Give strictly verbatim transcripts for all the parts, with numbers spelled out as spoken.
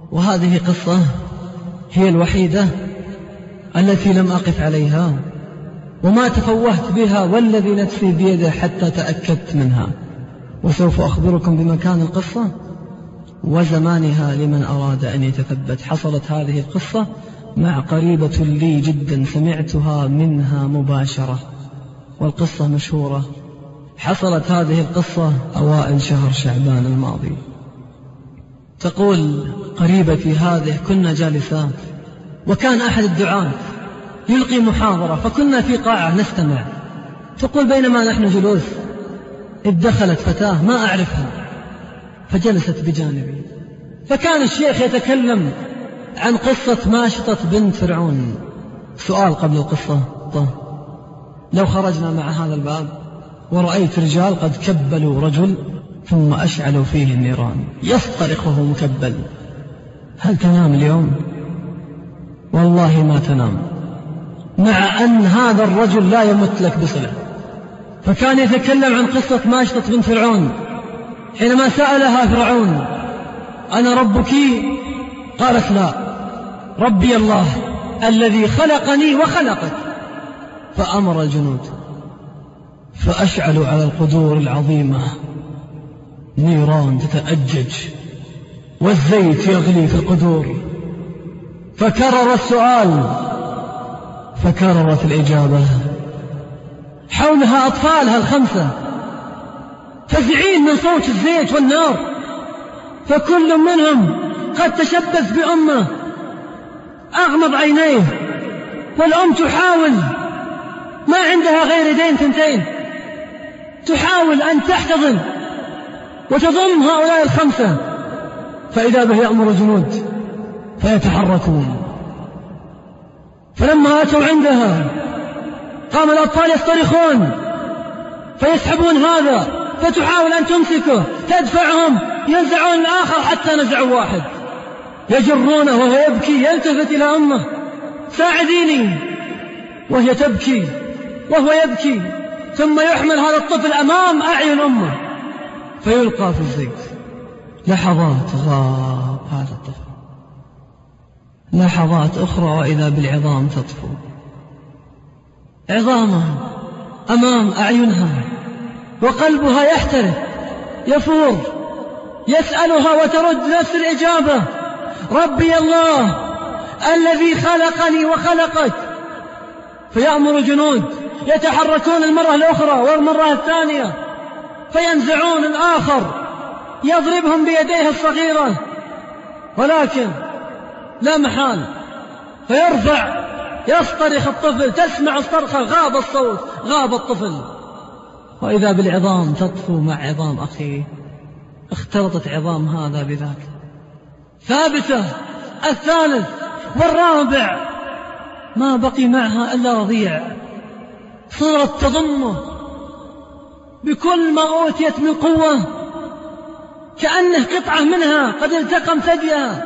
وهذه قصة هي الوحيدة التي لم أقف عليها وما تفوهت بها والذي نفسي بيده حتى تأكدت منها، وسوف أخبركم بمكان القصة وزمانها لمن أراد أن يتثبت. حصلت هذه القصة مع قريبة لي جدا، سمعتها منها مباشرة، والقصة مشهورة. حصلت هذه القصة أوائل شهر شعبان الماضي. تقول قريبتي هذه: كنا جالسات وكان أحد الدعاة يلقي محاضرة، فكنا في قاعة نستمع. تقول بينما نحن جلوس إذ دخلت فتاة ما أعرفها فجلست بجانبي، فكان الشيخ يتكلم عن قصة ماشطة بنت فرعون. سؤال قبل القصة: لو خرجنا مع هذا الباب ورأيت رجال قد كبلوا رجل ثم أشعلوا فيه النيران يصطرخ وهو مكبل، هل تنام اليوم؟ والله ما تنام، مع أن هذا الرجل لا يمت لك بصلة. فكان يتكلم عن قصة ماشطة بنت فرعون حينما سألها فرعون: أنا ربك؟ قالت: لا، ربي الله الذي خلقني وخلقك. فأمر الجنود فأشعلوا على القدور العظيمة نيران تتأجج والزيت يغلي في القدور. فكرر السؤال فكررت الإجابة. حولها أطفالها الخمسة فزعين من صوت الزيت والنار، فكل منهم قد تشبث بأمه، أغمض عينيه، والأم تحاول، ما عندها غير يدين ثنتين، تحاول أن تحتضن وتضم هؤلاء الخمسة. فإذا به يأمر الجنود فيتحركون. فلما أتوا عندها قام الأطفال يصطرخون فيسحبون هذا، فتحاول أن تمسكه، تدفعهم، ينزعون الآخر حتى نزعوا واحد، يجرونه وهو يبكي، يلتفت إلى أمه: ساعديني، وهي تبكي وهو يبكي. ثم يحمل هذا الطفل أمام أعين أمه فيلقى في الزيت. لحظات غاب هذا الطفل، لحظات أخرى وإذا بالعظام تطفو، عظامها أمام أعينها، وقلبها يحترق يفور، يسألها وترد نفس الإجابة: ربي الله الذي خلقني وخلقك. فيأمر الجنود يتحركون المرة الأخرى والمرة الثانية، فينزعون الآخر يضربهم بيديه الصغيرة، ولكن لا محال فيرفع يصطرخ الطفل، تسمع الصرخة، غاب الصوت، غاب الطفل، وإذا بالعظام تطفو مع عظام أخيه. اختلطت عظام هذا بذاك، ثابتة. الثالث والرابع ما بقي معها إلا رضيع، صارت تضمه بكل ما أوتيت من قوة، كأنه قطعة منها قد التقم ثديها.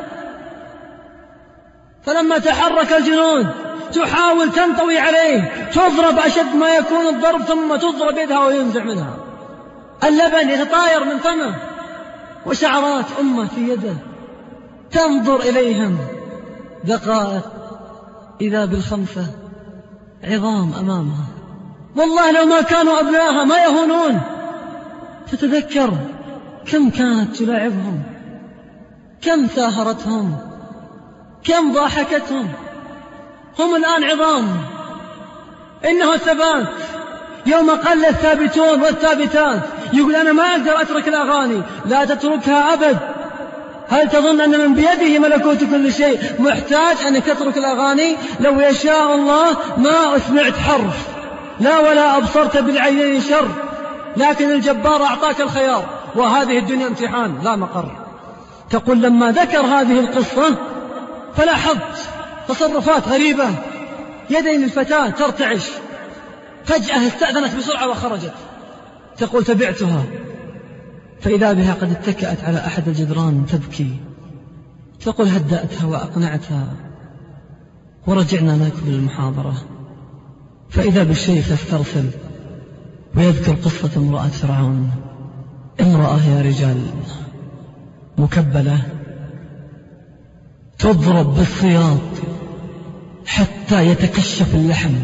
فلما تحرك الجنود تحاول تنطوي عليه، تضرب أشد ما يكون الضرب، ثم تضرب يدها وينزع منها، اللبن يتطاير من فمه، وشعرات أمه في يده. تنظر إليهم دقائق إذا بالخمسة عظام أمامها، والله لو ما كانوا أبنائها ما يهونون. تتذكر كم كانت تلاعبهم، كم ساهرتهم، كم ضاحكتهم. هم الآن عظام. إنه الثبات. يوم قل الثابتون والثابتات يقول: أنا ما أقدر أترك الأغاني. لا تتركها أبد. هل تظن أن من بيده ملكوت كل شيء محتاج أنك تترك الأغاني؟ لو يشاء الله ما أسمعت حرف، لا ولا أبصرت بالعينين شر، لكن الجبار أعطاك الخيار، وهذه الدنيا امتحان لا مقر. تقول: لما ذكر هذه القصة فلاحظت تصرفات غريبة، يدين الفتاة ترتعش، فجأة استأذنت بسرعة وخرجت. تقول: تبعتها فإذا بها قد اتكأت على أحد الجدران تبكي. تقول: هدأتها وأقنعتها ورجعنا نكمل المحاضرة، فإذا بالشيخ يسترسل ويذكر قصة امرأة فرعون. امرأة يا رجال مكبلة تضرب بالسياط حتى يتكشف اللحم.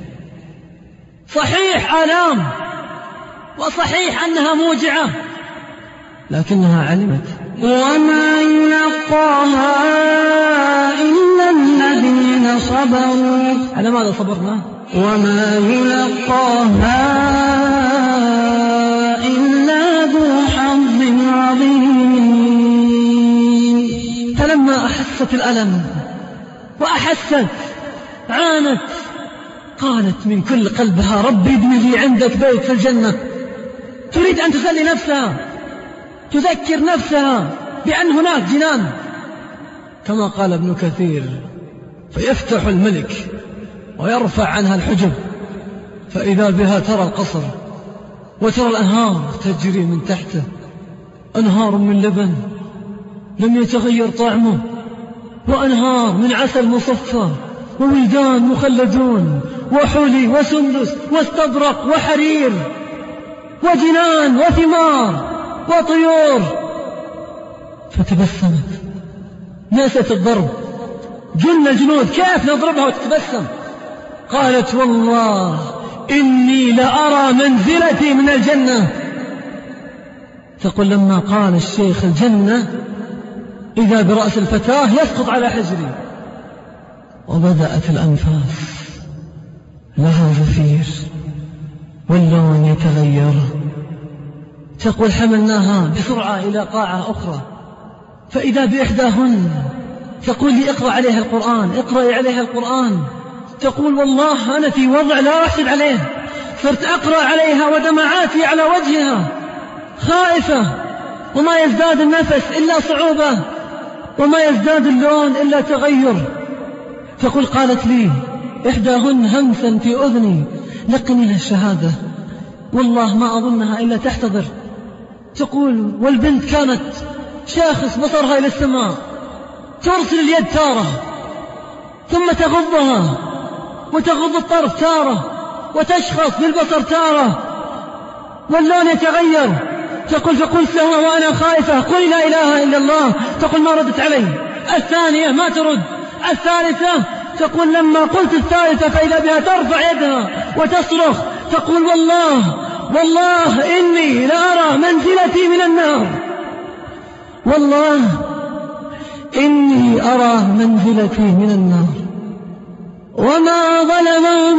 صحيح آلام، وصحيح أنها موجعة، لكنها علمت. وما يلقاها إلا الذين صبروا. على ماذا صبرنا؟ وما يلقاها إلا ذو حظ عظيم. فلما أحست الألم وأحست عانت، قالت من كل قلبها: ربي ابن لي عندك بيت في الجنة. تريد أن تسلي نفسها، تذكر نفسها بأن هناك جنان، كما قال ابن كثير: فيفتح الملك ويرفع عنها الحجب، فإذا بها ترى القصر وترى الأنهار تجري من تحته، أنهار من لبن لم يتغير طعمه، وأنهار من عسل مصفى، وولدان مخلدون، وحلي وسندس واستبرق وحرير، وجنان وثمار وطيور. فتبسمت، نست الضرب، جن الجنود كيف نضربها وتتبسم. قالت: والله إني لأرى منزلتي من الجنة. تقول: لما قال الشيخ الجنة إذا برأس الفتاة يسقط على حجري، وبدأت الأنفاس لها زفير واللون يتغير. تقول: حملناها بسرعة إلى قاعة أخرى، فإذا بإحداهن تقول لي: اقرأ عليها القرآن، اقرأي عليها القرآن. تقول: والله أنا في وضع لا أحسد عليه، صرت أقرأ عليها ودمعاتي على وجهها، خائفة، وما يزداد النفس إلا صعوبة، وما يزداد اللون إلا تغير. تقول: قالت لي إحداهن همسا في أذني: لقني الشهادة، والله ما أظنها إلا تحتضر. تقول: والبنت كانت شاخص بصرها إلى السماء، ترسل اليد تارة ثم تغضها، وتغض الطرف تارة، وتشخص بالبصر تارة، واللون يتغير. تقول: فقلت لها وأنا خائفة: قل لا إله إلا الله. تقول: ما ردت علي. الثانية ما ترد. الثالثة تقول: لما قلت الثالثة فإذا بها ترفع يدها وتصرخ. تقول: والله والله إني لأرى منزلتي من النار، والله إني أرى منزلتي من النار. وما ظلمهم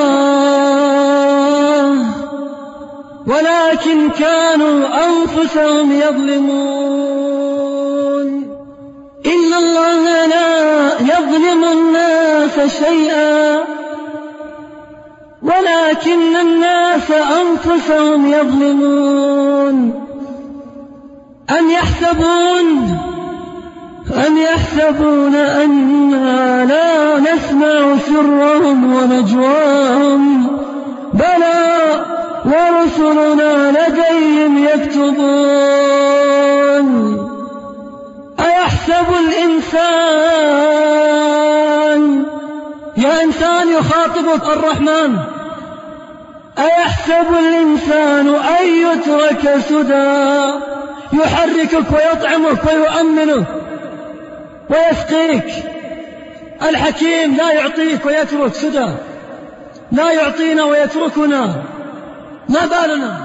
الله ولكن كانوا أنفسهم يظلمون. إن الله لا يظلم الناس شيئا ولكن الناس أنفسهم يظلمون. أم يحسبون أم يحسبون أننا لا نسمع سرهم ونجواهم؟ بلى ورسلنا لديهم يكتبون. أيحسب الإنسان، يا إنسان يخاطبك الرحمن، أيحسب الإنسان أن يترك سدى؟ يحركك ويطعمك ويؤمنك ويسقيك. الحكيم لا يعطيك ويترك سدى، لا يعطينا ويتركنا. ما بالنا؟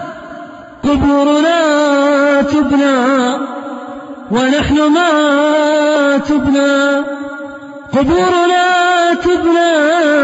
قبورنا تبنى ونحن ما تبنى، قبورنا تبنى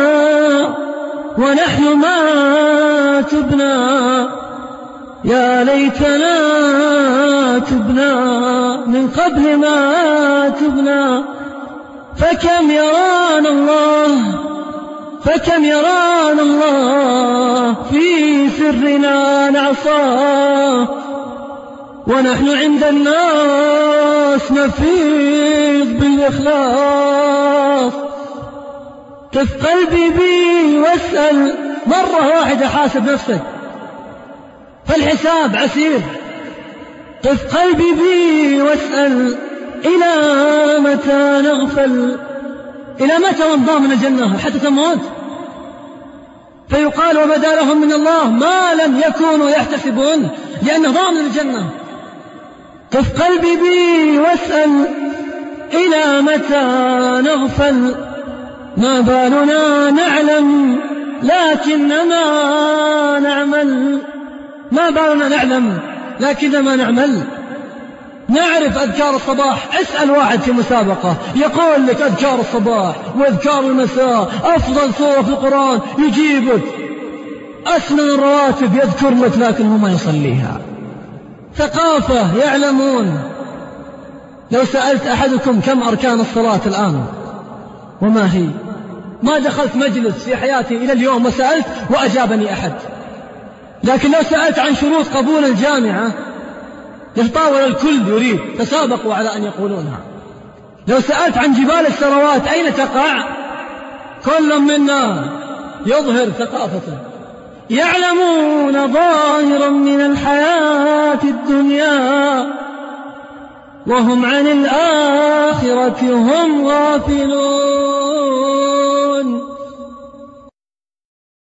ونحن ما تبنى. يا ليتنا تبنى من قبل ما تبنى. فكم يرانا الله فكم يرانا الله في سرنا نعصاه، ونحن عند الناس نفيض بالإخلاص. كف قلبي بي واسأل، مرة واحدة حاسب نفسك، فالحساب عسير. قف قلبي بي واسأل، إلى متى نغفل؟ إلى متى ونضام من الجنة حتى تموت؟ فيقال: وبدا لهم من الله ما لم يكونوا يحتسبون، لأنه ضامن الجنة. قف قلبي بي واسأل، إلى متى نغفل ما بالنا نعلم لكنما نعمل ما بالنا نعلم لكنما نعمل. نعرف أذكار الصباح. اسأل واحد في مسابقة يقول لك أذكار الصباح وأذكار المساء أفضل سورة في القرآن، يجيبك أسنن الرواتب يذكر لك لكنه ما يصليها. ثقافة يعلمون. لو سألت أحدكم كم أركان الصلاة الآن وما هي، ما دخلت مجلس في حياتي إلى اليوم وسألت وأجابني أحد. لكن لو سألت عن شروط قبول الجامعة يتطاول الكل يريد، تسابقوا على أن يقولونها. لو سألت عن جبال الثروات أين تقع، كل منا يظهر ثقافته. يعلمون ظاهرا من الحياة الدنيا وهم عن الآخرة هم غافلون.